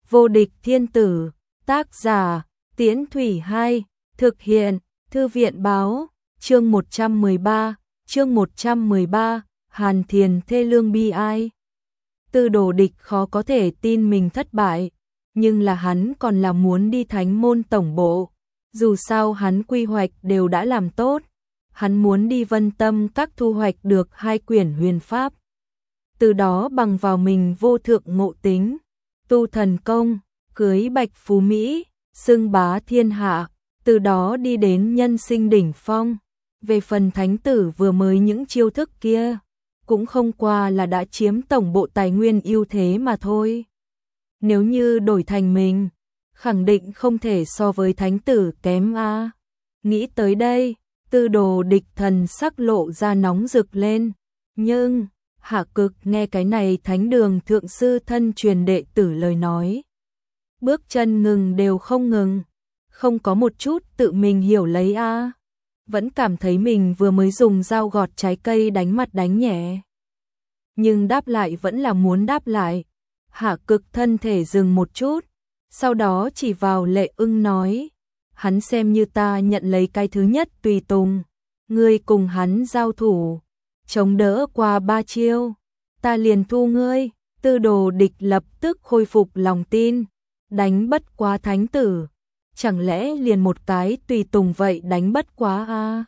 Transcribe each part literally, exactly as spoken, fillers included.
Vô địch thiên tử, tác giả, Tiễn Thủy hai, thực hiện, Thư viện báo, chương một trăm mười ba, chương một trăm mười ba, Hàn Thiền thê lương bi ai. Tư Đồ Địch khó có thể tin mình thất bại, nhưng là hắn còn là muốn đi Thánh môn tổng bộ, dù sao hắn quy hoạch đều đã làm tốt, hắn muốn đi Vân Tâm Các thu hoạch được hai quyển huyền pháp. Từ đó bằng vào mình vô thượng ngộ tính, tu thần công, cưới Bạch Phú Mỹ, xưng bá thiên hạ, từ đó đi đến nhân sinh đỉnh phong. Về phần thánh tử vừa mới những chiêu thức kia, cũng không qua là đã chiếm tổng bộ tài nguyên ưu thế mà thôi. Nếu như đổi thành mình, khẳng định không thể so với thánh tử kém a. Nghĩ tới đây, Tư Đồ Địch thần sắc lộ ra nóng rực lên, nhưng Hạ Cực nghe cái này thánh đường thượng sư thân truyền đệ tử lời nói, bước chân ngừng đều không ngừng, không có một chút tự mình hiểu lấy a, vẫn cảm thấy mình vừa mới dùng dao gọt trái cây đánh mặt đánh nhẹ. Nhưng đáp lại vẫn là muốn đáp lại. Hạ Cực thân thể dừng một chút, sau đó chỉ vào Lệ Ưng nói, hắn xem như ta nhận lấy cái thứ nhất tùy tùng, ngươi cùng hắn giao thủ, chống đỡ qua ba chiêu, ta liền thu ngươi. Tư Đồ Địch lập tức khôi phục lòng tin, đánh bất quá thánh tử, chẳng lẽ liền một cái tùy tùng vậy đánh bất quá a? À?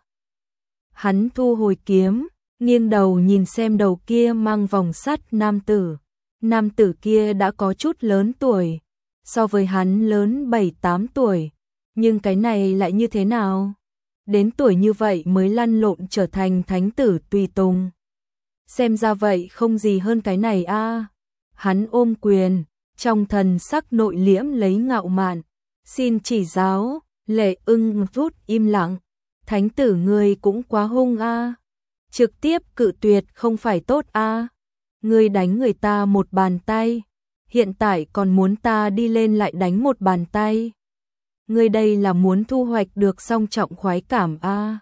Hắn thu hồi kiếm, nghiêng đầu nhìn xem đầu kia mang vòng sắt nam tử. Nam tử kia đã có chút lớn tuổi, so với hắn lớn bảy tám tuổi, nhưng cái này lại như thế nào? Đến tuổi như vậy mới lăn lộn trở thành thánh tử tùy tùng. Xem ra vậy không gì hơn cái này a. À. Hắn ôm quyền, trong thần sắc nội liễm lấy ngạo mạn, xin chỉ giáo. Lệ Ưng rút im lặng, thánh tử ngươi cũng quá hung a. À. Trực tiếp cự tuyệt không phải tốt a. À. Ngươi đánh người ta một bàn tay, hiện tại còn muốn ta đi lên lại đánh một bàn tay. Ngươi đây là muốn thu hoạch được song trọng khoái cảm a. À.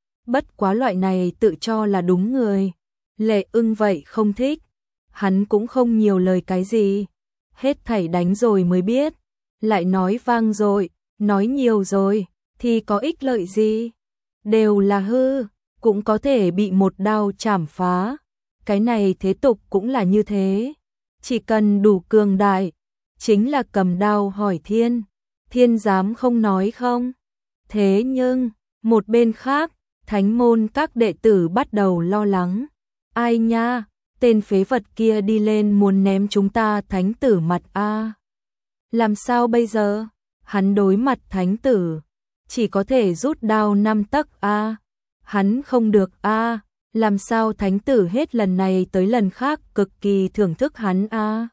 Bất quá loại này tự cho là đúng người, Lệ Ưng vậy không thích, hắn cũng không nhiều lời cái gì, hết thảy đánh rồi mới biết, lại nói vang rồi, nói nhiều rồi, thì có ích lợi gì, đều là hư, cũng có thể bị một đao chảm phá. Cái này thế tục cũng là như thế, chỉ cần đủ cường đại, chính là cầm đao hỏi thiên, thiên dám không nói không? Thế nhưng, một bên khác, Thánh môn các đệ tử bắt đầu lo lắng, ai nha, tên phế vật kia đi lên muốn ném chúng ta thánh tử mặt a. Làm sao bây giờ? Hắn đối mặt thánh tử, chỉ có thể rút đao năm tấc a. Hắn không được a. Làm sao thánh tử hết lần này tới lần khác cực kỳ thưởng thức hắn a?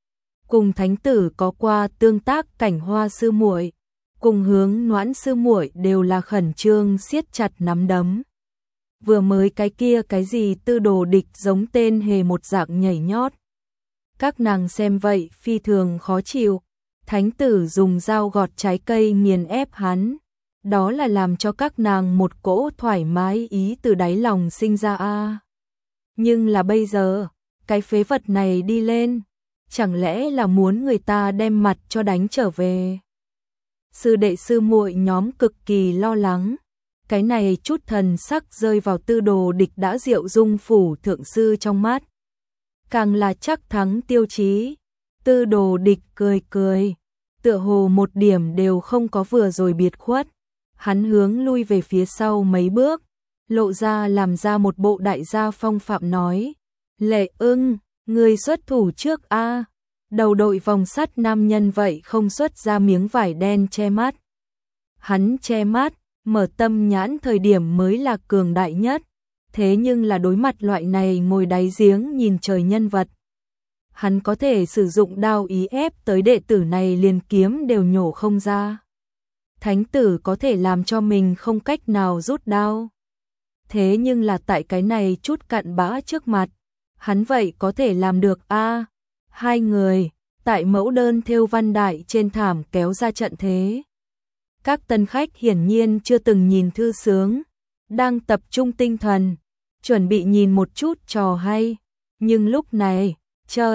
Cùng thánh tử có qua tương tác Cảnh Hoa sư muội, cùng Hướng Noãn sư muội đều là khẩn trương siết chặt nắm đấm. Vừa mới cái kia cái gì Tư Đồ Địch giống tên hề một dạng nhảy nhót. Các nàng xem vậy phi thường khó chịu, thánh tử dùng dao gọt trái cây nghiền ép hắn. Đó là làm cho các nàng một cỗ thoải mái ý từ đáy lòng sinh ra a. À. Nhưng là bây giờ, cái phế vật này đi lên, chẳng lẽ là muốn người ta đem mặt cho đánh trở về? Sư đệ sư muội nhóm cực kỳ lo lắng, cái này chút thần sắc rơi vào Tư Đồ Địch đã diệu dung phủ thượng sư trong mắt. Càng là chắc thắng tiêu chí, Tư Đồ Địch cười cười, tựa hồ một điểm đều không có vừa rồi biệt khuất. Hắn hướng lui về phía sau mấy bước, lộ ra làm ra một bộ đại gia phong phạm nói, Lệ Ưng, người xuất thủ trước a. Đầu đội vòng sắt nam nhân vậy không xuất ra miếng vải đen che mắt. Hắn che mắt, mở tâm nhãn thời điểm mới là cường đại nhất, thế nhưng là đối mặt loại này ngồi đáy giếng nhìn trời nhân vật. Hắn có thể sử dụng đao ý ép tới đệ tử này liền kiếm đều nhổ không ra. Thánh tử có thể làm cho mình không cách nào rút đao. Thế nhưng là tại cái này chút cặn bã trước mặt, hắn vậy có thể làm được a. À, hai người, tại mẫu đơn thêu văn đại trên thảm kéo ra trận thế. Các tân khách hiển nhiên chưa từng nhìn thư sướng, đang tập trung tinh thần, chuẩn bị nhìn một chút trò hay. Nhưng lúc này, chợt,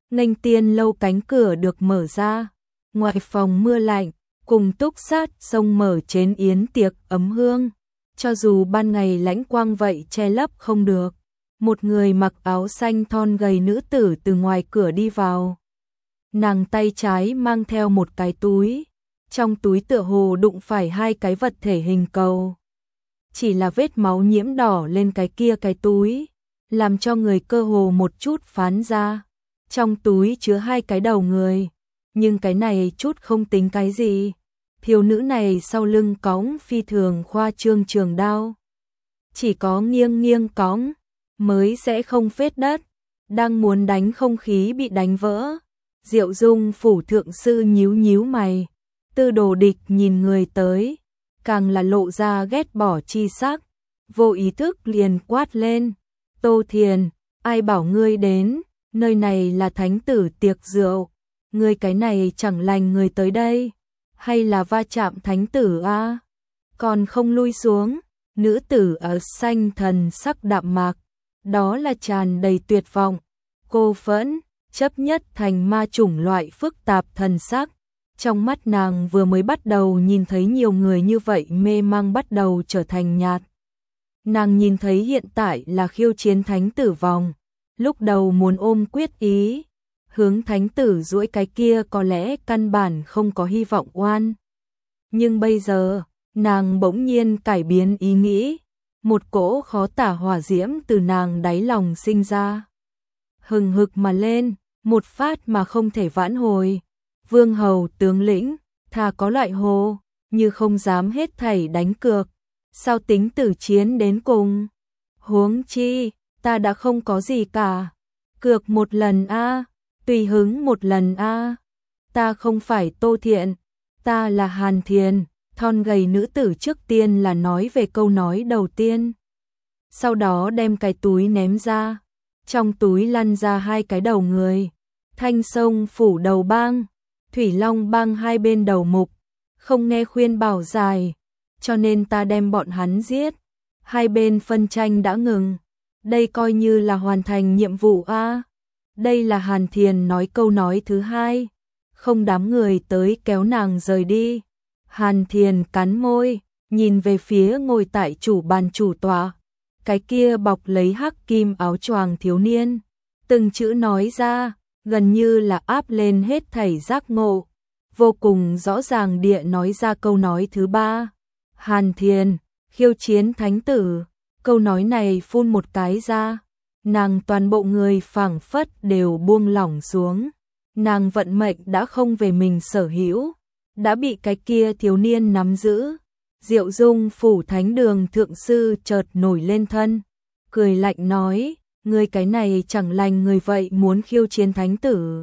Nghênh tiên lâu cánh cửa được mở ra, ngoài phòng mưa lạnh, cùng túc sát sông mở chén yến tiệc ấm hương. Cho dù ban ngày lãnh quang vậy che lấp không được. Một người mặc áo xanh thon gầy nữ tử từ ngoài cửa đi vào. Nàng tay trái mang theo một cái túi, trong túi tựa hồ đụng phải hai cái vật thể hình cầu. Chỉ là vết máu nhiễm đỏ lên cái kia cái túi, làm cho người cơ hồ một chút phán ra. Trong túi chứa hai cái đầu người, nhưng cái này chút không tính cái gì. Thiếu nữ này sau lưng cõng phi thường khoa trương trường đao. Chỉ có nghiêng nghiêng cõng, mới sẽ không phết đất. Đang muốn đánh không khí bị đánh vỡ. Diệu Dung phủ thượng sư nhíu nhíu mày. Tư Đồ Địch nhìn người tới, càng là lộ ra ghét bỏ chi sắc. Vô ý thức liền quát lên. Tô Thiền, ai bảo ngươi đến, nơi này là thánh tử tiệc rượu. Ngươi cái này chẳng lành người tới đây. Hay là va chạm thánh tử a? À? Còn không lui xuống, nữ tử ở xanh thần sắc đạm mạc, đó là tràn đầy tuyệt vọng, cô phẫn, chấp nhất thành ma chủng loại phức tạp thần sắc. Trong mắt nàng vừa mới bắt đầu nhìn thấy nhiều người như vậy mê mang bắt đầu trở thành nhạt. Nàng nhìn thấy hiện tại là khiêu chiến thánh tử vòng, lúc đầu muốn ôm quyết ý. Hướng thánh tử duỗi cái kia có lẽ căn bản không có hy vọng oan. Nhưng bây giờ, nàng bỗng nhiên cải biến ý nghĩ. Một cỗ khó tả hỏa diễm từ nàng đáy lòng sinh ra. Hừng hực mà lên, một phát mà không thể vãn hồi. Vương hầu tướng lĩnh, thà có loại hồ, như không dám hết thảy đánh cược. Sao tính tử chiến đến cùng? Huống chi, ta đã không có gì cả. Cược một lần a. Tùy hứng một lần a. À. Ta không phải Tô Thiện, ta là Hàn Thiền. Thon gầy nữ tử trước tiên là nói về câu nói đầu tiên. Sau đó đem cái túi ném ra. Trong túi lăn ra hai cái đầu người. Thanh Sông phủ đầu bang, Thủy Long bang hai bên đầu mục. Không nghe khuyên bảo dài, cho nên ta đem bọn hắn giết. Hai bên phân tranh đã ngừng. Đây coi như là hoàn thành nhiệm vụ a. À. Đây là Hàn Thiền nói câu nói thứ hai. Không đám người tới kéo nàng rời đi. Hàn Thiền cắn môi, nhìn về phía ngồi tại chủ bàn chủ tọa. Cái kia bọc lấy hắc kim áo choàng thiếu niên. Từng chữ nói ra, gần như là áp lên hết thảy giác ngộ. Vô cùng rõ ràng địa nói ra câu nói thứ ba. Hàn Thiền, khiêu chiến thánh tử. Câu nói này phun một cái ra. Nàng toàn bộ người phảng phất đều buông lỏng xuống. Nàng vận mệnh đã không về mình sở hữu, đã bị cái kia thiếu niên nắm giữ. Diệu Dung phủ thánh đường thượng sư chợt nổi lên thân, cười lạnh nói, ngươi cái này chẳng lành người vậy muốn khiêu chiến thánh tử.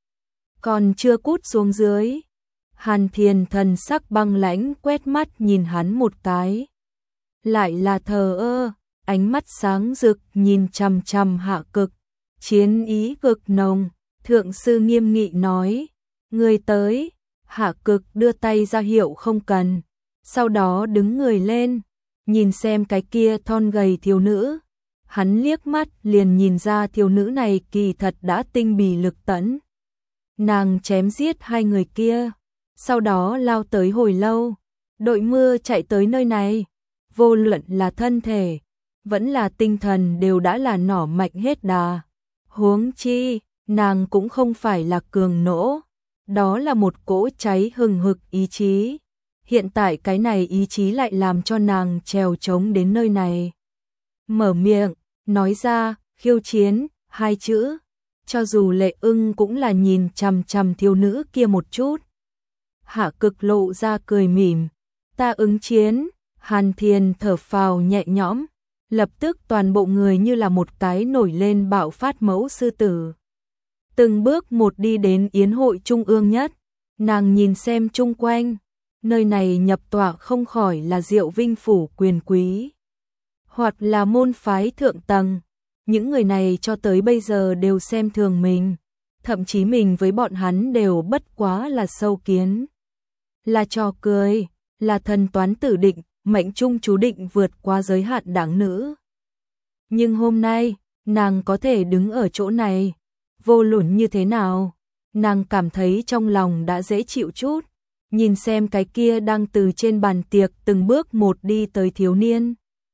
Còn chưa cút xuống dưới. Hàn Thiền thần sắc băng lãnh quét mắt nhìn hắn một cái. Lại là thờ ơ. Ánh mắt sáng rực nhìn chằm chằm Hạ Cực, chiến ý cực nồng. Thượng sư nghiêm nghị nói, người tới. Hạ Cực đưa tay ra hiệu không cần, sau đó đứng người lên, nhìn xem cái kia thon gầy thiếu nữ. Hắn liếc mắt liền nhìn ra thiếu nữ này kỳ thật đã tinh bì lực tẫn. Nàng chém giết hai người kia, sau đó lao tới hồi lâu. Đội mưa chạy tới nơi này, vô luận là thân thể vẫn là tinh thần đều đã là nỏ mạnh hết đà. Huống chi, nàng cũng không phải là cường nỗ, đó là một cỗ cháy hừng hực ý chí. Hiện tại cái này ý chí lại làm cho nàng trèo trống đến nơi này. Mở miệng, nói ra, khiêu chiến, hai chữ. Cho dù Lệ Ưng cũng là nhìn chằm chằm thiếu nữ kia một chút. Hạ Cực lộ ra cười mỉm, ta ứng chiến. Hàn Thiền thở phào nhẹ nhõm. Lập tức toàn bộ người như là một cái nổi lên bạo phát mẫu sư tử. Từng bước một đi đến yến hội trung ương nhất. Nàng nhìn xem chung quanh. Nơi này nhập tọa không khỏi là Diệu Vinh phủ quyền quý, hoặc là môn phái thượng tầng. Những người này cho tới bây giờ đều xem thường mình. Thậm chí mình với bọn hắn đều bất quá là sâu kiến. Là trò cười, là thần toán tử định. Mệnh trung chú định vượt qua giới hạn đáng nữ. Nhưng hôm nay, nàng có thể đứng ở chỗ này, Vô luận như thế nào, nàng cảm thấy trong lòng đã dễ chịu chút, nhìn xem cái kia đang từ trên bàn tiệc từng bước một đi tới thiếu niên.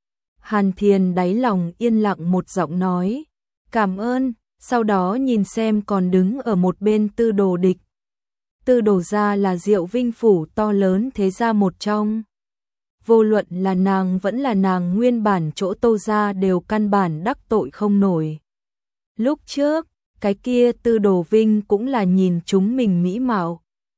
Hàn Thiền đáy lòng yên lặng một giọng nói, cảm ơn, sau đó nhìn xem còn đứng ở một bên Tư Đồ Địch. Tư Đồ gia là Diệu Vinh phủ to lớn thế gia một trong. Vô luận là nàng vẫn là nàng nguyên bản chỗ Tô gia đều căn bản đắc tội không nổi. Lúc trước, cái kia Tư Đồ Vinh cũng là nhìn chúng mình mỹ mạo,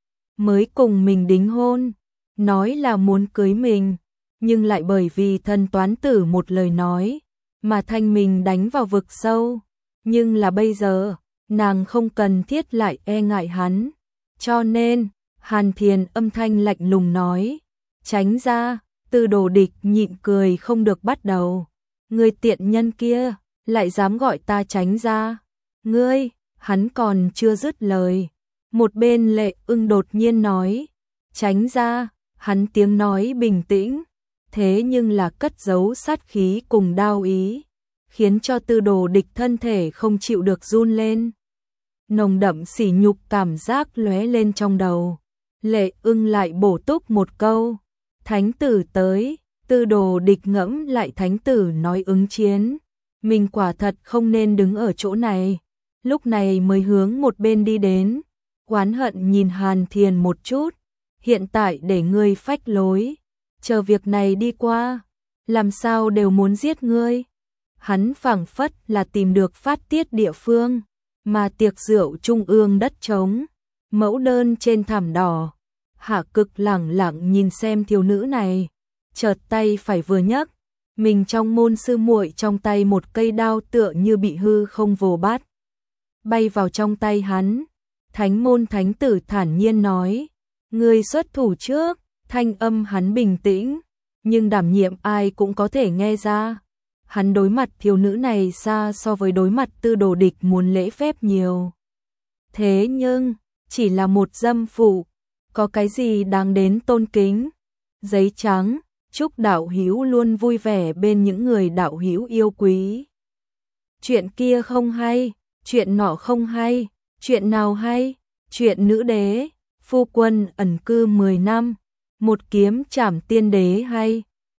mới cùng mình đính hôn, nói là muốn cưới mình, nhưng lại bởi vì thân toán tử một lời nói, mà thanh mình đánh vào vực sâu. Nhưng là bây giờ, nàng không cần thiết lại e ngại hắn. Cho nên, Hàn Thiền âm thanh lạnh lùng nói, tránh ra. Tư Đồ Địch nhịn cười không được bắt đầu. Ngươi tiện nhân kia, lại dám gọi ta tránh ra. Ngươi, hắn còn chưa dứt lời. Một bên Lệ Ưng đột nhiên nói, tránh ra, hắn tiếng nói bình tĩnh, thế nhưng là cất giấu sát khí cùng đao ý, khiến cho Tư Đồ Địch thân thể không chịu được run lên. Nồng đậm sỉ nhục cảm giác lóe lên trong đầu. Lệ Ưng lại bổ túc một câu, thánh tử tới. Tư Đồ Địch ngẫm lại thánh tử nói ứng chiến, mình quả thật không nên đứng ở chỗ này, lúc này mới hướng một bên đi đến, oán hận nhìn Hàn Thiền một chút, hiện tại để ngươi phách lối, chờ việc này đi qua, làm sao đều muốn giết ngươi. Hắn phảng phất là tìm được phát tiết địa phương, mà tiệc rượu trung ương đất trống, mẫu đơn trên thảm đỏ. Hạ Cực lẳng lặng nhìn xem thiếu nữ này, chợt tay phải vừa nhấc, mình trong môn sư muội trong tay một cây đao tựa như bị hư không vồ bát, bay vào trong tay hắn. Thánh môn thánh tử thản nhiên nói, ngươi xuất thủ trước. Thanh âm hắn bình tĩnh, nhưng đảm nhiệm ai cũng có thể nghe ra. Hắn đối mặt thiếu nữ này xa so với đối mặt Tư Đồ Địch muốn lễ phép nhiều. Thế nhưng, chỉ là một dâm phụ, có cái gì đáng đến tôn kính. Giấy trắng, chúc đạo hữu luôn vui vẻ bên những người đạo hữu yêu quý. Chuyện kia không hay, chuyện nọ không hay, chuyện nào hay? Chuyện nữ đế, phu quân ẩn cư mười năm, một kiếm trảm tiên đế hay.